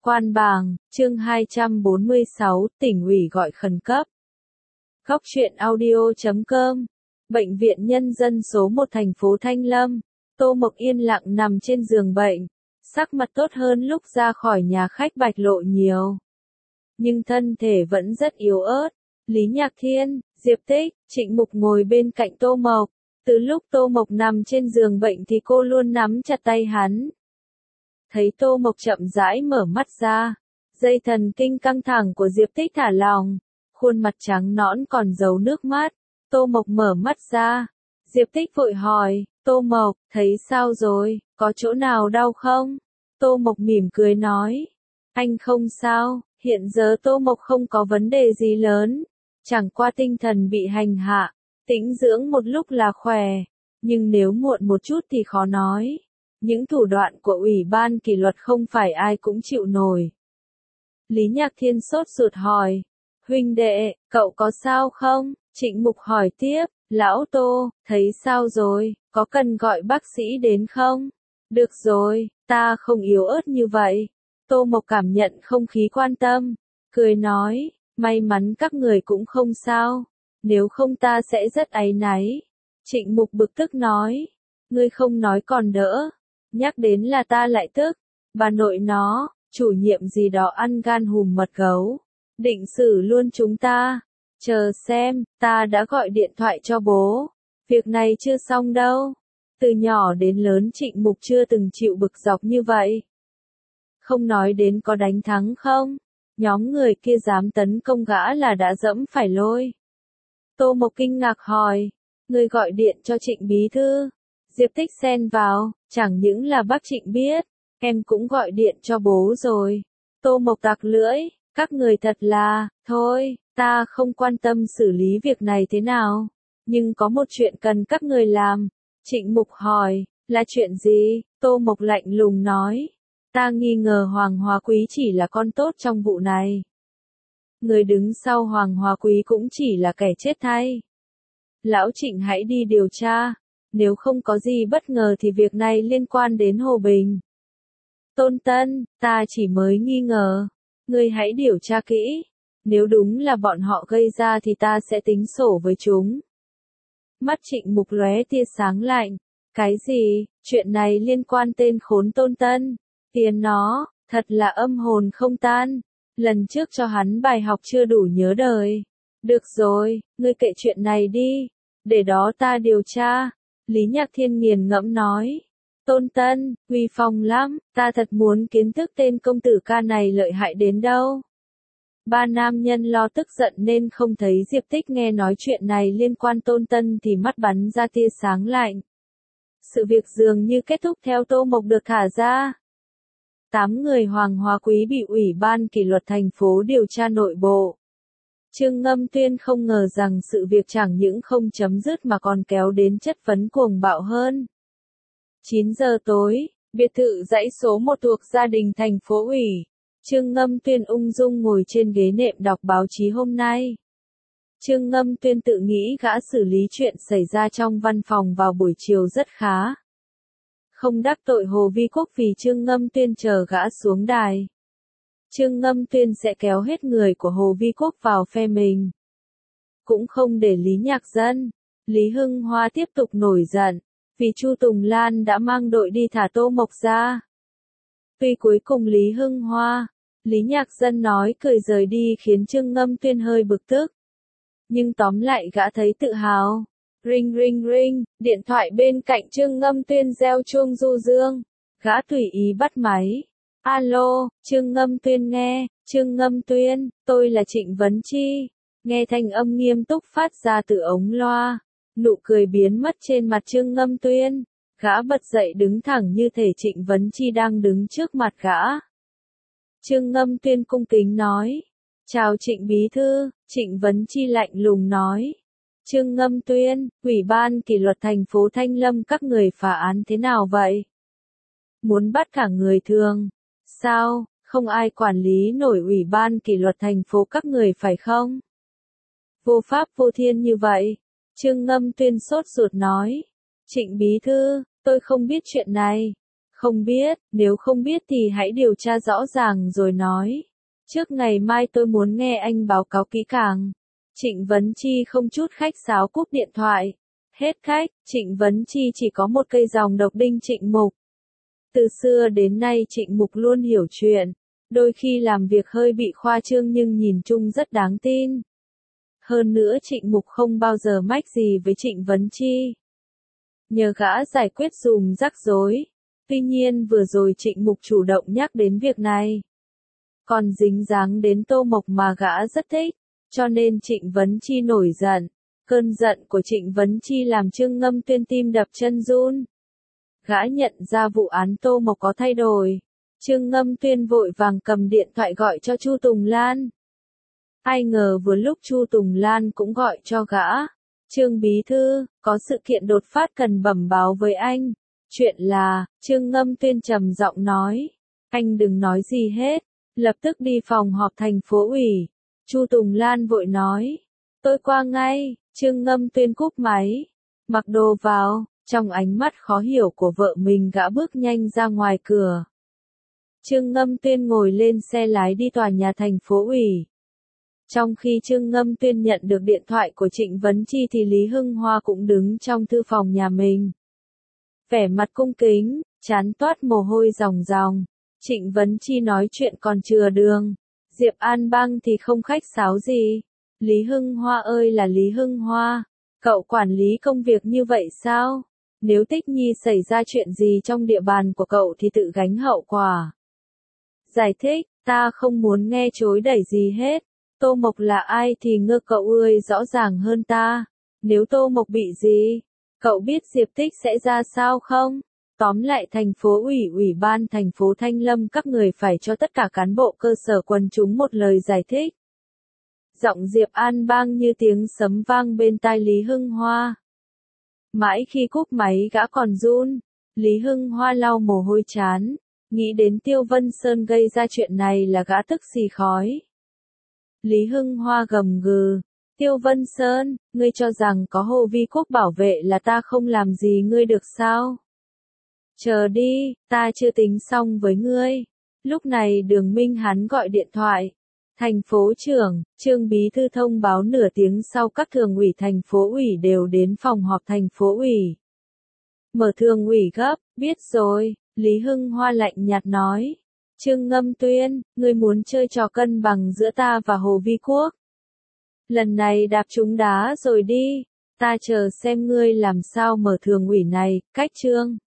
Quan Bàng, chương 246, tỉnh ủy gọi khẩn cấp. Góc truyện audio.com. Bệnh viện Nhân dân số 1 thành phố Thanh Lâm. Tô Mộc yên lặng nằm trên giường bệnh. Sắc mặt tốt hơn lúc ra khỏi nhà khách Bạch Lộ nhiều. Nhưng thân thể vẫn rất yếu ớt. Lý Nhạc Thiên, Diệp Tích, Trịnh Mục ngồi bên cạnh Tô Mộc. Từ lúc Tô Mộc nằm trên giường bệnh thì cô luôn nắm chặt tay hắn. Thấy Tô Mộc chậm rãi mở mắt ra, dây thần kinh căng thẳng của Diệp Tích thả lỏng, khuôn mặt trắng nõn còn giấu nước mắt. Tô Mộc mở mắt ra, Diệp Tích vội hỏi, Tô Mộc, thấy sao rồi, có chỗ nào đau không? Tô Mộc mỉm cười nói, anh không sao, hiện giờ Tô Mộc không có vấn đề gì lớn, chẳng qua tinh thần bị hành hạ, tĩnh dưỡng một lúc là khỏe, nhưng nếu muộn một chút thì khó nói. Những thủ đoạn của Ủy ban kỷ luật không phải ai cũng chịu nổi. Lý Nhạc Thiên sốt ruột hỏi, huynh đệ, cậu có sao không? Trịnh Mục hỏi tiếp, lão Tô, thấy sao rồi, có cần gọi bác sĩ đến không? Được rồi, ta không yếu ớt như vậy. Tô Mộc cảm nhận không khí quan tâm, cười nói, may mắn các người cũng không sao, nếu không ta sẽ rất áy náy. Trịnh Mục bực tức nói, ngươi không nói còn đỡ. Nhắc đến là ta lại tức, bà nội nó, chủ nhiệm gì đó ăn gan hùm mật gấu, định xử luôn chúng ta, chờ xem, ta đã gọi điện thoại cho bố, việc này chưa xong đâu, từ nhỏ đến lớn Trịnh Mục chưa từng chịu bực dọc như vậy. Không nói đến có đánh thắng không, nhóm người kia dám tấn công gã là đã dẫm phải lôi. Tô Mộc kinh ngạc hỏi, người gọi điện cho Trịnh bí thư. Diệp Tích xen vào, chẳng những là bác Trịnh biết, em cũng gọi điện cho bố rồi. Tô Mộc tặc lưỡi, các người thật là, thôi, ta không quan tâm xử lý việc này thế nào, nhưng có một chuyện cần các người làm. Trịnh Mục hỏi, là chuyện gì? Tô Mộc lạnh lùng nói, ta nghi ngờ Hoàng Hóa Quý chỉ là con tốt trong vụ này. Người đứng sau Hoàng Hóa Quý cũng chỉ là kẻ chết thay. Lão Trịnh hãy đi điều tra. Nếu không có gì bất ngờ thì việc này liên quan đến Hồ Bình. Tôn Tân, ta chỉ mới nghi ngờ. Ngươi hãy điều tra kỹ. Nếu đúng là bọn họ gây ra thì ta sẽ tính sổ với chúng. Mắt Trịnh Mục lóe tia sáng lạnh. Cái gì? Chuyện này liên quan tên khốn Tôn Tân. Tiền nó, thật là âm hồn không tan. Lần trước cho hắn bài học chưa đủ nhớ đời. Được rồi, ngươi kệ chuyện này đi. Để đó ta điều tra. Lý Nhạc Thiên nghiền ngẫm nói, Tôn Tân, uy phong lắm, ta thật muốn kiến thức tên công tử ca này lợi hại đến đâu. Ba nam nhân lo tức giận nên không thấy Diệp Tích nghe nói chuyện này liên quan Tôn Tân thì mắt bắn ra tia sáng lạnh. Sự việc dường như kết thúc theo Tô Mộc được thả ra. 8 người Hoàng Hóa Quý bị Ủy ban kỷ luật thành phố điều tra nội bộ. Trương Ngâm Tuyên không ngờ rằng sự việc chẳng những không chấm dứt mà còn kéo đến chất vấn cuồng bạo hơn. 9 giờ tối, biệt thự dãy số 1 thuộc gia đình thành phố ủy. Trương Ngâm Tuyên ung dung ngồi trên ghế nệm đọc báo chí hôm nay. Trương Ngâm Tuyên tự nghĩ gã xử lý chuyện xảy ra trong văn phòng vào buổi chiều rất khá. Không đắc tội Hồ Vi Quốc vì Trương Ngâm Tuyên chờ gã xuống đài. Trương Ngâm Tuyên sẽ kéo hết người của Hồ Vi Quốc vào phe mình. Cũng không để Lý Nhạc Dân, Lý Hưng Hoa tiếp tục nổi giận, vì Chu Tùng Lan đã mang đội đi thả Tô Mộc ra. Tuy cuối cùng Lý Hưng Hoa, Lý Nhạc Dân nói cười rời đi khiến Trương Ngâm Tuyên hơi bực tức. Nhưng tóm lại gã thấy tự hào. Ring ring ring, điện thoại bên cạnh Trương Ngâm Tuyên reo chuông du dương. Gã tùy ý bắt máy. Alo, Trương Ngâm Tuyên nghe, Trương Ngâm Tuyên, tôi là Trịnh Vấn Chi. Nghe thanh âm nghiêm túc phát ra từ ống loa. Nụ cười biến mất trên mặt Trương Ngâm Tuyên. Gã bật dậy đứng thẳng như thể Trịnh Vấn Chi đang đứng trước mặt gã. Trương Ngâm Tuyên cung kính nói. Chào Trịnh bí thư, Trịnh Vấn Chi lạnh lùng nói. Trương Ngâm Tuyên, Ủy ban kỷ luật thành phố Thanh Lâm các người phá án thế nào vậy? Muốn bắt cả người thường. Sao, không ai quản lý nổi Ủy ban kỷ luật thành phố các người phải không? Vô pháp vô thiên như vậy. Trương Ngâm Tuyên sốt ruột nói. Trịnh bí thư, tôi không biết chuyện này. Không biết, nếu không biết thì hãy điều tra rõ ràng rồi nói. Trước ngày mai tôi muốn nghe anh báo cáo kỹ càng. Trịnh Vấn Chi không chút khách sáo cúp điện thoại. Hết khách, Trịnh Vấn Chi chỉ có một cây dòng độc đinh Trịnh Mục. Từ xưa đến nay Trịnh Mục luôn hiểu chuyện. Đôi khi làm việc hơi bị khoa trương nhưng nhìn chung rất đáng tin. Hơn nữa Trịnh Mục không bao giờ mách gì với Trịnh Vấn Chi. Nhờ gã giải quyết dùm rắc rối. Tuy nhiên vừa rồi Trịnh Mục chủ động nhắc đến việc này. Còn dính dáng đến Tô Mộc mà gã rất thích, cho nên Trịnh Vấn Chi nổi giận. Cơn giận của Trịnh Vấn Chi làm Trương Ngâm Tuyên tim đập chân run. Gã nhận ra vụ án Tô Mộc có thay đổi. Trương Ngâm Tuyên vội vàng cầm điện thoại gọi cho Chu Tùng Lan. Ai ngờ vừa lúc Chu Tùng Lan cũng gọi cho gã. Trương Bí Thư, có sự kiện đột phát cần bẩm báo với anh. Chuyện là, Trương Ngâm Tuyên trầm giọng nói. Anh đừng nói gì hết, lập tức đi phòng họp thành phố ủy. Chu Tùng Lan vội nói. Tôi qua ngay, Trương Ngâm Tuyên cúp máy. Mặc đồ vào, trong ánh mắt khó hiểu của vợ mình gã bước nhanh ra ngoài cửa. Trương Ngâm Tuyên ngồi lên xe lái đi tòa nhà thành phố ủy. Trong khi Trương Ngâm Tuyên nhận được điện thoại của Trịnh Vấn Chi thì Lý Hưng Hoa cũng đứng trong thư phòng nhà mình. Vẻ mặt cung kính, trán toát mồ hôi ròng ròng. Trịnh Vấn Chi nói chuyện còn chừa đường. Diệp An Bang thì không khách sáo gì. Lý Hưng Hoa ơi là Lý Hưng Hoa. Cậu quản lý công việc như vậy sao? Nếu Tích Nhi xảy ra chuyện gì trong địa bàn của cậu thì tự gánh hậu quả. Giải thích, ta không muốn nghe chối đẩy gì hết. Tô Mộc là ai thì ngơ cậu ơi rõ ràng hơn ta. Nếu Tô Mộc bị gì, cậu biết Diệp Tích sẽ ra sao không? Tóm lại thành phố ủy ủy ban thành phố Thanh Lâm các người phải cho tất cả cán bộ cơ sở quần chúng một lời giải thích. Giọng Diệp An Bang như tiếng sấm vang bên tai Lý Hưng Hoa. Mãi khi cúp máy gã còn run, Lý Hưng Hoa lau mồ hôi trán, nghĩ đến Tiêu Vân Sơn gây ra chuyện này là gã tức xì khói. Lý Hưng Hoa gầm gừ, Tiêu Vân Sơn, ngươi cho rằng có Hồ Vi Quốc bảo vệ là ta không làm gì ngươi được sao? Chờ đi, ta chưa tính xong với ngươi. Lúc này Đường Minh Hán gọi điện thoại. Thành phố trưởng, Trương Bí Thư thông báo nửa tiếng sau các thường ủy thành phố ủy đều đến phòng họp thành phố ủy. Mở thường ủy gấp, biết rồi, Lý Hưng Hoa lạnh nhạt nói. Trương Ngâm Tuyên, ngươi muốn chơi trò cân bằng giữa ta và Hồ Vi Quốc. Lần này đạp trúng đá rồi đi, ta chờ xem ngươi làm sao mở thường ủy này, cách Trương.